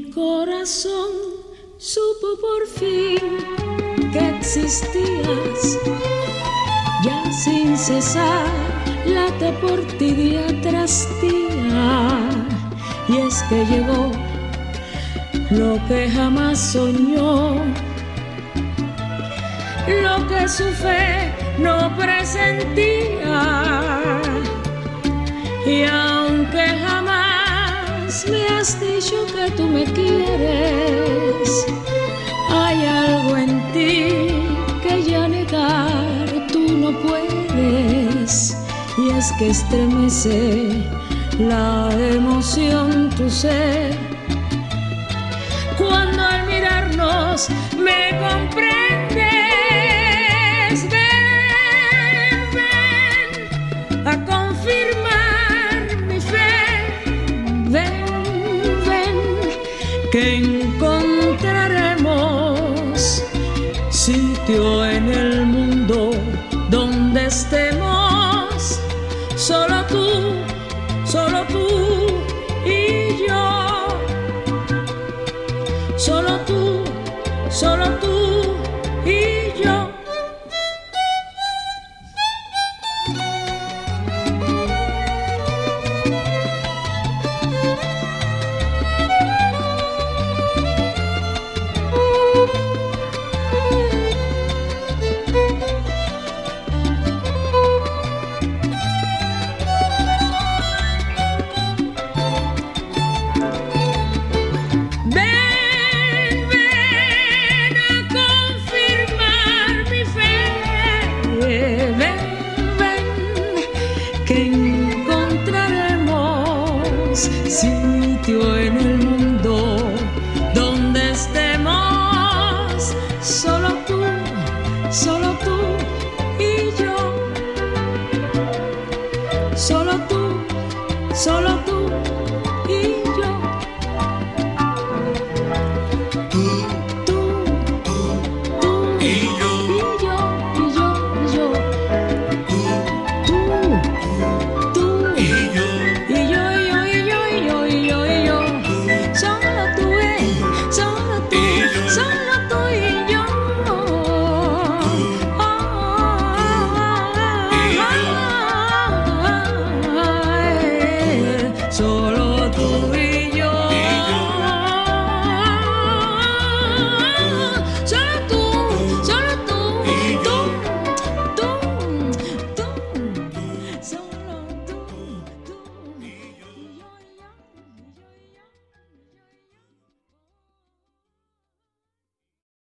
corazón supo por fin que existías, ya sin cesar late por ti día tras día. Y es que llegó lo que jamás soñó, lo que su fe no presentía. Y aunque jamás me has dicho que tú me quieres, hay algo en ti que ya negar tú no puedes. Y es que estremece la emoción tu ser, cuando al mirarnos me comprendes. Ven, ven a confirmar mi fe. Ven, ven, que encontraremos sitio en el mundo donde estemos, solo tú y yo, solo tú y yo. Sitio en el mundo donde estemos, solo tú y yo, solo tú